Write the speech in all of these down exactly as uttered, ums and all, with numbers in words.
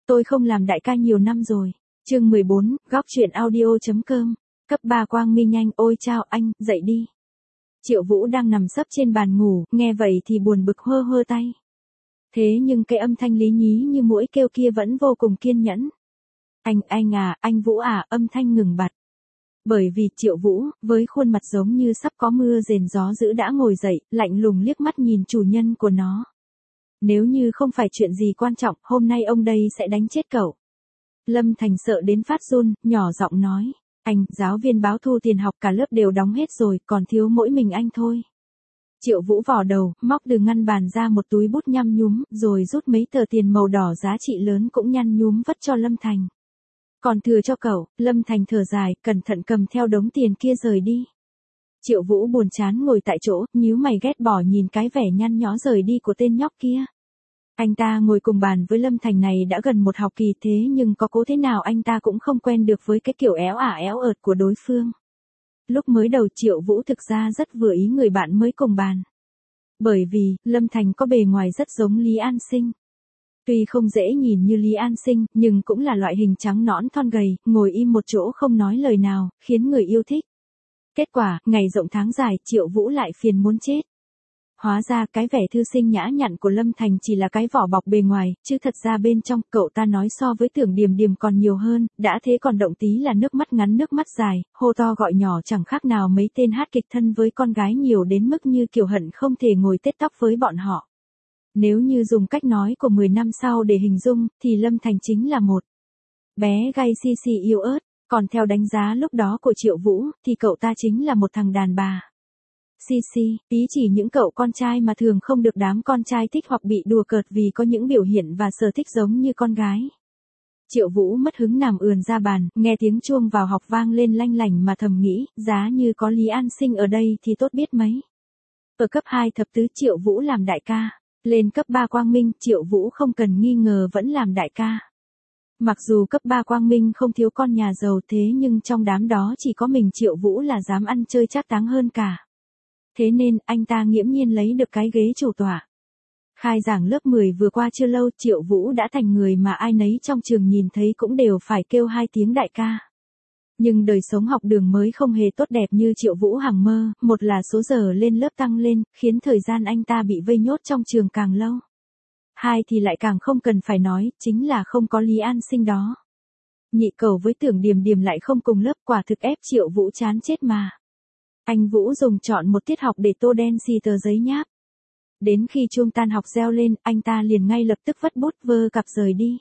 tôi không làm đại ca nhiều năm rồi. Chương mười bốn, góc truyện audio.com. Cấp ba Quang Minh nhanh, ôi chao anh, dậy đi. Triệu Vũ đang nằm sấp trên bàn ngủ, nghe vậy thì buồn bực hơ hơ tay. Thế nhưng cái âm thanh lý nhí như muỗi kêu kia vẫn vô cùng kiên nhẫn. Anh, anh à, anh Vũ à, âm thanh ngừng bặt. Bởi vì Triệu Vũ, với khuôn mặt giống như sắp có mưa rền gió dữ đã ngồi dậy, lạnh lùng liếc mắt nhìn chủ nhân của nó. Nếu như không phải chuyện gì quan trọng, hôm nay ông đây sẽ đánh chết cậu. Lâm Thành sợ đến phát run, nhỏ giọng nói. Anh, giáo viên báo thu tiền học cả lớp đều đóng hết rồi, còn thiếu mỗi mình anh thôi. Triệu Vũ vò đầu, móc từ ngăn bàn ra một túi bút nhăm nhúm, rồi rút mấy tờ tiền màu đỏ giá trị lớn cũng nhăn nhúm vất cho Lâm Thành. Còn thừa cho cậu, Lâm Thành thở dài, cẩn thận cầm theo đống tiền kia rời đi. Triệu Vũ buồn chán ngồi tại chỗ, nhíu mày ghét bỏ nhìn cái vẻ nhăn nhó rời đi của tên nhóc kia. Anh ta ngồi cùng bàn với Lâm Thành này đã gần một học kỳ thế nhưng có cố thế nào anh ta cũng không quen được với cái kiểu éo ả éo ợt của đối phương. Lúc mới đầu Triệu Vũ thực ra rất vừa ý người bạn mới cùng bàn. Bởi vì, Lâm Thành có bề ngoài rất giống Lý An Sinh. Tuy không dễ nhìn như Lý An Sinh, nhưng cũng là loại hình trắng nõn thon gầy, ngồi im một chỗ không nói lời nào, khiến người yêu thích. Kết quả, ngày rộng tháng dài, Triệu Vũ lại phiền muốn chết. Hóa ra cái vẻ thư sinh nhã nhặn của Lâm Thành chỉ là cái vỏ bọc bề ngoài, chứ thật ra bên trong cậu ta nói so với Tưởng Điềm Điềm còn nhiều hơn, đã thế còn động tí là nước mắt ngắn nước mắt dài, hô to gọi nhỏ chẳng khác nào mấy tên hát kịch thân với con gái nhiều đến mức như kiểu hận không thể ngồi tết tóc với bọn họ. Nếu như dùng cách nói của mười năm sau để hình dung, thì Lâm Thành chính là một bé gay xì xì yêu ớt, còn theo đánh giá lúc đó của Triệu Vũ, thì cậu ta chính là một thằng đàn bà. Xì xì, ý chỉ những cậu con trai mà thường không được đám con trai thích hoặc bị đùa cợt vì có những biểu hiện và sở thích giống như con gái. Triệu Vũ mất hứng nằm ườn ra bàn, nghe tiếng chuông vào học vang lên lanh lành mà thầm nghĩ, giá như có Lý An Sinh ở đây thì tốt biết mấy. Ở cấp hai thập tứ Triệu Vũ làm đại ca, lên cấp ba Quang Minh Triệu Vũ không cần nghi ngờ vẫn làm đại ca. Mặc dù cấp ba Quang Minh không thiếu con nhà giàu thế nhưng trong đám đó chỉ có mình Triệu Vũ là dám ăn chơi trác táng hơn cả. Thế nên, anh ta nghiễm nhiên lấy được cái ghế chủ tọa. Khai giảng lớp mười vừa qua chưa lâu Triệu Vũ đã thành người mà ai nấy trong trường nhìn thấy cũng đều phải kêu hai tiếng đại ca. Nhưng đời sống học đường mới không hề tốt đẹp như Triệu Vũ hằng mơ, một là số giờ lên lớp tăng lên, khiến thời gian anh ta bị vây nhốt trong trường càng lâu. Hai thì lại càng không cần phải nói, chính là không có Lý An Sinh đó. Nhị cầu với Tưởng Điềm Điềm lại không cùng lớp quả thực ép Triệu Vũ chán chết mà. Anh Vũ dùng chọn một tiết học để tô đen xì tờ giấy nháp. Đến khi chuông tan học reo lên, anh ta liền ngay lập tức vất bút vơ cặp rời đi.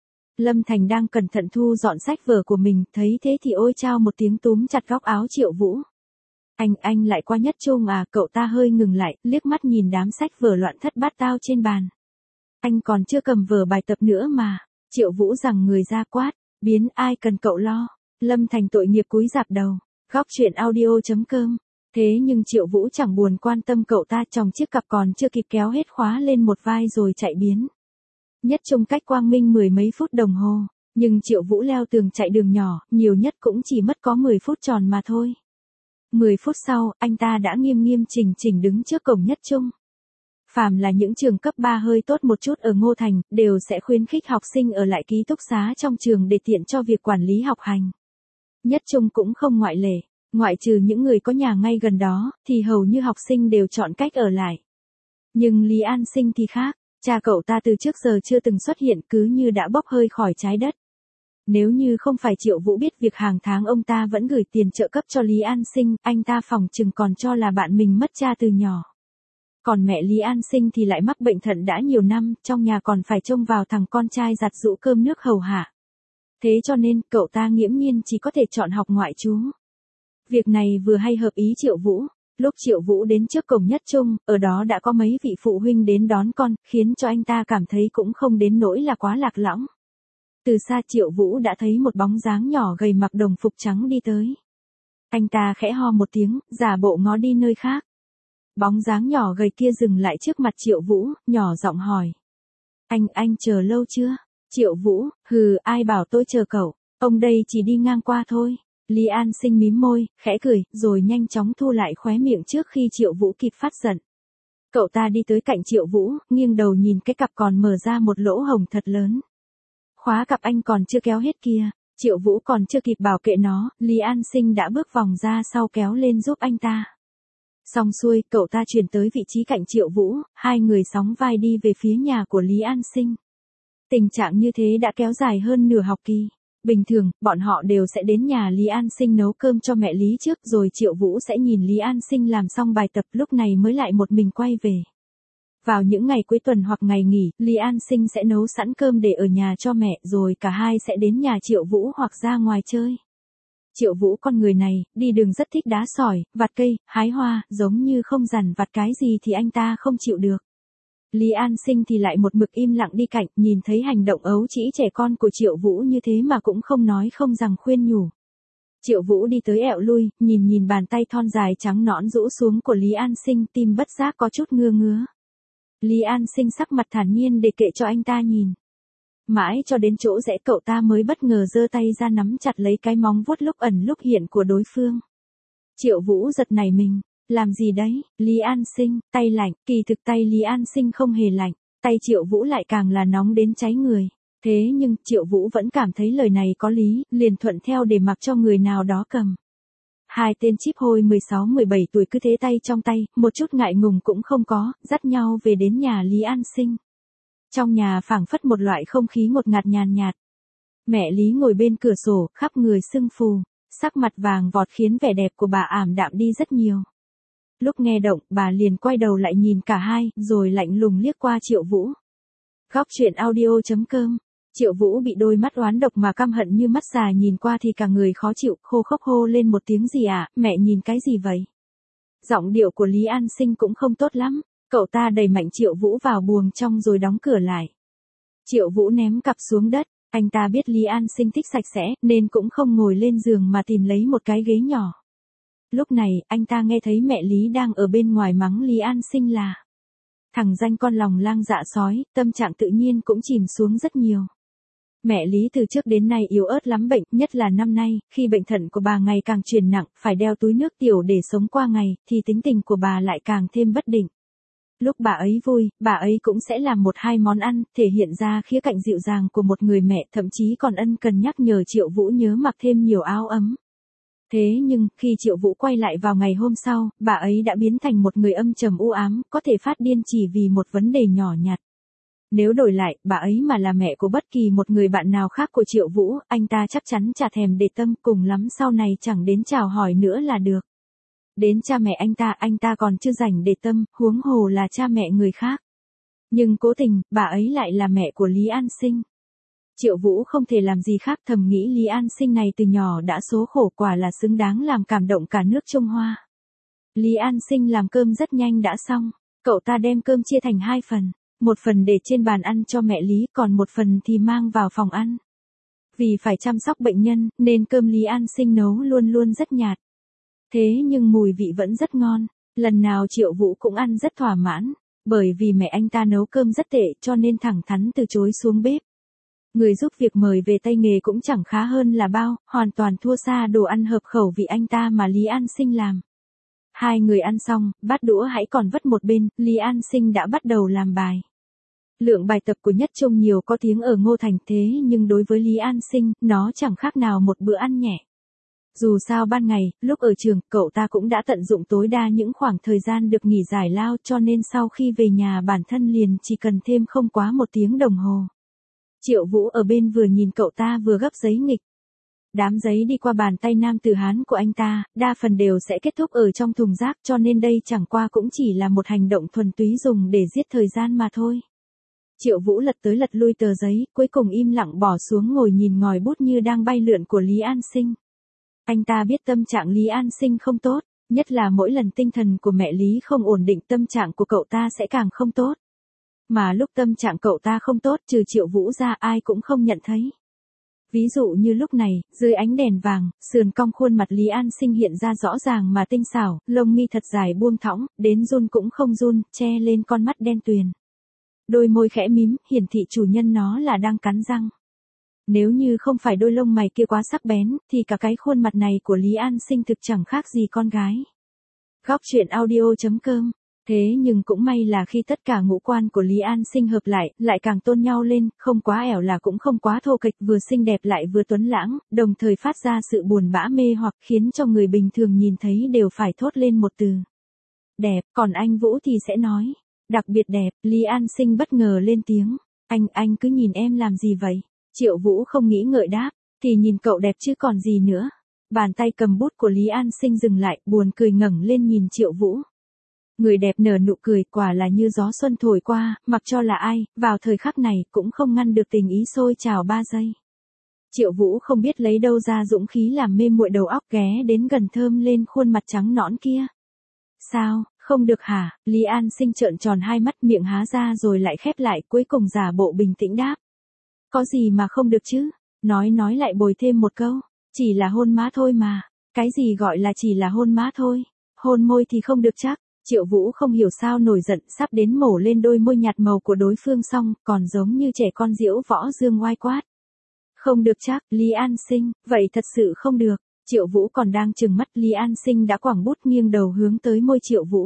Lâm Thành đang cẩn thận thu dọn sách vở của mình, thấy thế thì ôi chao một tiếng túm chặt góc áo Triệu Vũ. Anh, anh lại qua Nhất Trung à, cậu ta hơi ngừng lại, liếc mắt nhìn đám sách vở loạn thất bát tao trên bàn. Anh còn chưa cầm vở bài tập nữa mà, Triệu Vũ giằng người ra quát, biến ai cần cậu lo. Lâm Thành tội nghiệp cúi rạp đầu. Góc truyện audio.com. Thế nhưng Triệu Vũ chẳng buồn quan tâm cậu ta, chồng chiếc cặp còn chưa kịp kéo hết khóa lên một vai rồi chạy biến. Nhất Trung cách Quang Minh mười mấy phút đồng hồ, nhưng Triệu Vũ leo tường chạy đường nhỏ, nhiều nhất cũng chỉ mất có mười phút tròn mà thôi. mười phút sau, anh ta đã nghiêm nghiêm chỉnh chỉnh đứng trước cổng Nhất Trung. Phàm là những trường cấp ba hơi tốt một chút ở Ngô Thành, đều sẽ khuyến khích học sinh ở lại ký túc xá trong trường để tiện cho việc quản lý học hành. Nhất Trung cũng không ngoại lệ, ngoại trừ những người có nhà ngay gần đó, thì hầu như học sinh đều chọn cách ở lại. Nhưng Lý An Sinh thì khác, cha cậu ta từ trước giờ chưa từng xuất hiện cứ như đã bốc hơi khỏi trái đất. Nếu như không phải Triệu Vũ biết việc hàng tháng ông ta vẫn gửi tiền trợ cấp cho Lý An Sinh, anh ta phỏng chừng còn cho là bạn mình mất cha từ nhỏ. Còn mẹ Lý An Sinh thì lại mắc bệnh thận đã nhiều năm, trong nhà còn phải trông vào thằng con trai giặt giũ cơm nước hầu hạ. Thế cho nên, cậu ta nghiễm nhiên chỉ có thể chọn học ngoại trú. Việc này vừa hay hợp ý Triệu Vũ. Lúc Triệu Vũ đến trước cổng Nhất Trung, ở đó đã có mấy vị phụ huynh đến đón con, khiến cho anh ta cảm thấy cũng không đến nỗi là quá lạc lõng. Từ xa Triệu Vũ đã thấy một bóng dáng nhỏ gầy mặc đồng phục trắng đi tới. Anh ta khẽ ho một tiếng, giả bộ ngó đi nơi khác. Bóng dáng nhỏ gầy kia dừng lại trước mặt Triệu Vũ, nhỏ giọng hỏi. Anh, anh chờ lâu chưa? Triệu Vũ, hừ, ai bảo tôi chờ cậu, ông đây chỉ đi ngang qua thôi. Lý An Sinh mím môi, khẽ cười, rồi nhanh chóng thu lại khóe miệng trước khi Triệu Vũ kịp phát giận. Cậu ta đi tới cạnh Triệu Vũ, nghiêng đầu nhìn cái cặp còn mở ra một lỗ hổng thật lớn. khóa cặp anh còn chưa kéo hết kia. Triệu Vũ còn chưa kịp bảo kệ nó, Lý An Sinh đã bước vòng ra sau kéo lên giúp anh ta. Xong xuôi, cậu ta chuyển tới vị trí cạnh Triệu Vũ, hai người sóng vai đi về phía nhà của Lý An Sinh. Tình trạng như thế đã kéo dài hơn nửa học kỳ. Bình thường, bọn họ đều sẽ đến nhà Lý An Sinh nấu cơm cho mẹ Lý trước rồi Triệu Vũ sẽ nhìn Lý An Sinh làm xong bài tập lúc này mới lại một mình quay về. Vào những ngày cuối tuần hoặc ngày nghỉ, Lý An Sinh sẽ nấu sẵn cơm để ở nhà cho mẹ rồi cả hai sẽ đến nhà Triệu Vũ hoặc ra ngoài chơi. Triệu Vũ con người này, đi đường rất thích đá sỏi, vặt cây, hái hoa, giống như không dằn vặt cái gì thì anh ta không chịu được. Lý An Sinh thì lại một mực im lặng đi cạnh, nhìn thấy hành động ấu trĩ trẻ con của Triệu Vũ như thế mà cũng không nói không rằng khuyên nhủ. Triệu Vũ đi tới ẹo lui, nhìn nhìn bàn tay thon dài trắng nõn rũ xuống của Lý An Sinh, tim bất giác có chút ngứa ngứa. Lý An Sinh sắc mặt thản nhiên để kệ cho anh ta nhìn. Mãi cho đến chỗ rẽ cậu ta mới bất ngờ giơ tay ra nắm chặt lấy cái móng vuốt lúc ẩn lúc hiện của đối phương. Triệu Vũ giật nảy mình. Làm gì đấy, Lý An Sinh, tay lạnh, kỳ thực tay Lý An Sinh không hề lạnh, tay Triệu Vũ lại càng là nóng đến cháy người. Thế nhưng, Triệu Vũ vẫn cảm thấy lời này có lý, liền thuận theo để mặc cho người nào đó cầm. Hai tên chíp hôi mười sáu mười bảy tuổi cứ thế tay trong tay, một chút ngại ngùng cũng không có, dắt nhau về đến nhà Lý An Sinh. Trong nhà phảng phất một loại không khí ngột ngạt nhàn nhạt. Mẹ Lý ngồi bên cửa sổ, khắp người sưng phù, sắc mặt vàng vọt khiến vẻ đẹp của bà ảm đạm đi rất nhiều. Lúc nghe động, bà liền quay đầu lại nhìn cả hai, rồi lạnh lùng liếc qua Triệu Vũ. Góc truyện audio chấm com. Triệu Vũ bị đôi mắt oán độc mà căm hận như mắt già nhìn qua thì cả người khó chịu, khô khốc hô lên một tiếng gì à, mẹ nhìn cái gì vậy? Giọng điệu của Lý An Sinh cũng không tốt lắm, cậu ta đẩy mạnh Triệu Vũ vào buồng trong rồi đóng cửa lại. Triệu Vũ ném cặp xuống đất, anh ta biết Lý An Sinh thích sạch sẽ, nên cũng không ngồi lên giường mà tìm lấy một cái ghế nhỏ. Lúc này, anh ta nghe thấy mẹ Lý đang ở bên ngoài mắng Lý An Sinh là thằng danh con lòng lang dạ sói, tâm trạng tự nhiên cũng chìm xuống rất nhiều. Mẹ Lý từ trước đến nay yếu ớt lắm bệnh, nhất là năm nay, khi bệnh thận của bà ngày càng chuyển nặng, phải đeo túi nước tiểu để sống qua ngày, thì tính tình của bà lại càng thêm bất định. Lúc bà ấy vui, bà ấy cũng sẽ làm một hai món ăn, thể hiện ra khía cạnh dịu dàng của một người mẹ, thậm chí còn ân cần nhắc nhở Triệu Vũ nhớ mặc thêm nhiều áo ấm. Thế nhưng, khi Triệu Vũ quay lại vào ngày hôm sau, bà ấy đã biến thành một người âm trầm u ám, có thể phát điên chỉ vì một vấn đề nhỏ nhặt. Nếu đổi lại, bà ấy mà là mẹ của bất kỳ một người bạn nào khác của Triệu Vũ, anh ta chắc chắn chả thèm để tâm, cùng lắm sau này chẳng đến chào hỏi nữa là được. Đến cha mẹ anh ta, anh ta còn chưa rảnh để tâm, huống hồ là cha mẹ người khác. Nhưng cố tình, bà ấy lại là mẹ của Lý An Sinh. Triệu Vũ không thể làm gì khác thầm nghĩ Lý An Sinh này từ nhỏ đã số khổ, quả là xứng đáng làm cảm động cả nước Trung Hoa. Lý An Sinh làm cơm rất nhanh đã xong, cậu ta đem cơm chia thành hai phần, một phần để trên bàn ăn cho mẹ Lý, còn một phần thì mang vào phòng ăn. Vì phải chăm sóc bệnh nhân, nên cơm Lý An Sinh nấu luôn luôn rất nhạt. Thế nhưng mùi vị vẫn rất ngon, lần nào Triệu Vũ cũng ăn rất thỏa mãn, bởi vì mẹ anh ta nấu cơm rất tệ cho nên thẳng thắn từ chối xuống bếp. Người giúp việc mời về tay nghề cũng chẳng khá hơn là bao, hoàn toàn thua xa đồ ăn hợp khẩu vị anh ta mà Lý An Sinh làm. Hai người ăn xong, bát đũa hãy còn vất một bên, Lý An Sinh đã bắt đầu làm bài. Lượng bài tập của Nhất Trung nhiều có tiếng ở Ngô Thành, thế nhưng đối với Lý An Sinh, nó chẳng khác nào một bữa ăn nhẹ. Dù sao ban ngày, lúc ở trường, cậu ta cũng đã tận dụng tối đa những khoảng thời gian được nghỉ giải lao, cho nên sau khi về nhà bản thân liền chỉ cần thêm không quá một tiếng đồng hồ. Triệu Vũ ở bên vừa nhìn cậu ta vừa gấp giấy nghịch. Đám giấy đi qua bàn tay nam tử Hán của anh ta, đa phần đều sẽ kết thúc ở trong thùng rác, cho nên đây chẳng qua cũng chỉ là một hành động thuần túy dùng để giết thời gian mà thôi. Triệu Vũ lật tới lật lui tờ giấy, cuối cùng im lặng bỏ xuống ngồi nhìn ngòi bút như đang bay lượn của Lý An Sinh. Anh ta biết tâm trạng Lý An Sinh không tốt, nhất là mỗi lần tinh thần của mẹ Lý không ổn định tâm trạng của cậu ta sẽ càng không tốt. Mà lúc tâm trạng cậu ta không tốt trừ Triệu Vũ ra ai cũng không nhận thấy. Ví dụ như lúc này, dưới ánh đèn vàng, sườn cong khuôn mặt Lý An Sinh hiện ra rõ ràng mà tinh xảo, lông mi thật dài buông thõng, đến run cũng không run, che lên con mắt đen tuyền. Đôi môi khẽ mím, hiển thị chủ nhân nó là đang cắn răng. Nếu như không phải đôi lông mày kia quá sắc bén, thì cả cái khuôn mặt này của Lý An Sinh thực chẳng khác gì con gái. Góc truyện audio chấm com Thế nhưng cũng may là khi tất cả ngũ quan của Lý An Sinh hợp lại, lại càng tôn nhau lên, không quá ẻo là cũng không quá thô kệch, vừa xinh đẹp lại vừa tuấn lãng, đồng thời phát ra sự buồn bã mê hoặc khiến cho người bình thường nhìn thấy đều phải thốt lên một từ. Đẹp, còn anh Vũ thì sẽ nói. Đặc biệt đẹp, Lý An Sinh bất ngờ lên tiếng. Anh, anh cứ nhìn em làm gì vậy? Triệu Vũ không nghĩ ngợi đáp. Thì nhìn cậu đẹp chứ còn gì nữa. Bàn tay cầm bút của Lý An Sinh dừng lại, buồn cười ngẩng lên nhìn Triệu Vũ. Người đẹp nở nụ cười, quả là như gió xuân thổi qua, mặc cho là ai, vào thời khắc này cũng không ngăn được tình ý sôi trào ba giây. Triệu Vũ không biết lấy đâu ra dũng khí làm mê muội đầu óc, ghé đến gần thơm lên khuôn mặt trắng nõn kia. Sao, không được hả? Lý An Sinh trợn tròn hai mắt, miệng há ra rồi lại khép lại, cuối cùng giả bộ bình tĩnh đáp. Có gì mà không được chứ? Nói nói lại bồi thêm một câu. Chỉ là hôn má thôi mà. Cái gì gọi là chỉ là hôn má thôi? Hôn môi thì không được chắc. Triệu Vũ không hiểu sao nổi giận, sắp đến mổ lên đôi môi nhạt màu của đối phương xong, còn giống như trẻ con diễu võ dương oai quát. Không được chắc, Lý An Sinh, vậy thật sự không được. Triệu Vũ còn đang trừng mắt, Lý An Sinh đã quẳng bút nghiêng đầu hướng tới môi Triệu Vũ.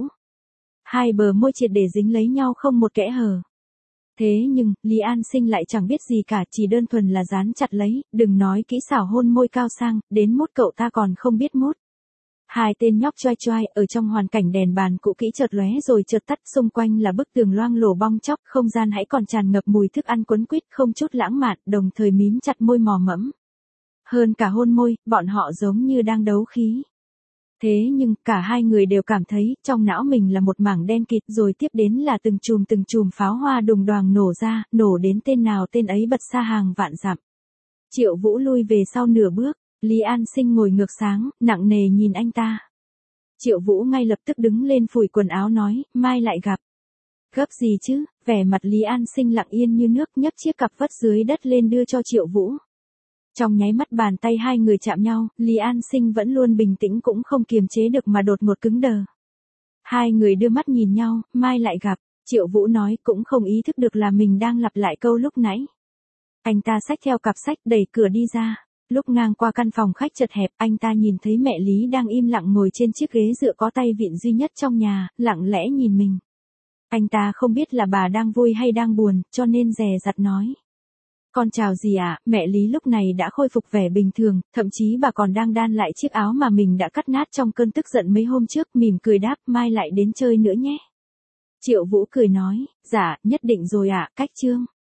Hai bờ môi triệt để dính lấy nhau không một kẽ hở. Thế nhưng, Lý An Sinh lại chẳng biết gì cả, chỉ đơn thuần là dán chặt lấy, đừng nói kỹ xảo hôn môi cao sang, đến mút cậu ta còn không biết mút. Hai tên nhóc choai choai, ở trong hoàn cảnh đèn bàn cũ kỹ chợt lóe rồi chợt tắt, xung quanh là bức tường loang lổ bong chóc, không gian hãy còn tràn ngập mùi thức ăn quấn quýt không chút lãng mạn, đồng thời mím chặt môi mò mẫm. Hơn cả hôn môi, bọn họ giống như đang đấu khí. Thế nhưng, cả hai người đều cảm thấy, trong não mình là một mảng đen kịt, rồi tiếp đến là từng chùm từng chùm pháo hoa đùng đoàng nổ ra, nổ đến tên nào tên ấy bật xa hàng vạn dặm. Triệu Vũ lui về sau nửa bước, Lý An Sinh ngồi ngược sáng, nặng nề nhìn anh ta. Triệu Vũ ngay lập tức đứng lên phủi quần áo nói, mai lại gặp. Gấp gì chứ? Vẻ mặt Lý An Sinh lặng yên như nước, nhấc chiếc cặp vất dưới đất lên đưa cho Triệu Vũ. Trong nháy mắt bàn tay hai người chạm nhau, Lý An Sinh vẫn luôn bình tĩnh cũng không kiềm chế được mà đột ngột cứng đờ. Hai người đưa mắt nhìn nhau, mai lại gặp, Triệu Vũ nói cũng không ý thức được là mình đang lặp lại câu lúc nãy. Anh ta xách theo cặp sách đẩy cửa đi ra. Lúc ngang qua căn phòng khách chật hẹp, anh ta nhìn thấy mẹ Lý đang im lặng ngồi trên chiếc ghế dựa có tay vịn duy nhất trong nhà, lặng lẽ nhìn mình. Anh ta không biết là bà đang vui hay đang buồn, cho nên dè dặt nói. Con chào gì ạ? Mẹ Lý lúc này đã khôi phục vẻ bình thường, thậm chí bà còn đang đan lại chiếc áo mà mình đã cắt nát trong cơn tức giận mấy hôm trước, mỉm cười đáp, mai lại đến chơi nữa nhé. Triệu Vũ cười nói, dạ, nhất định rồi ạ, cách chương.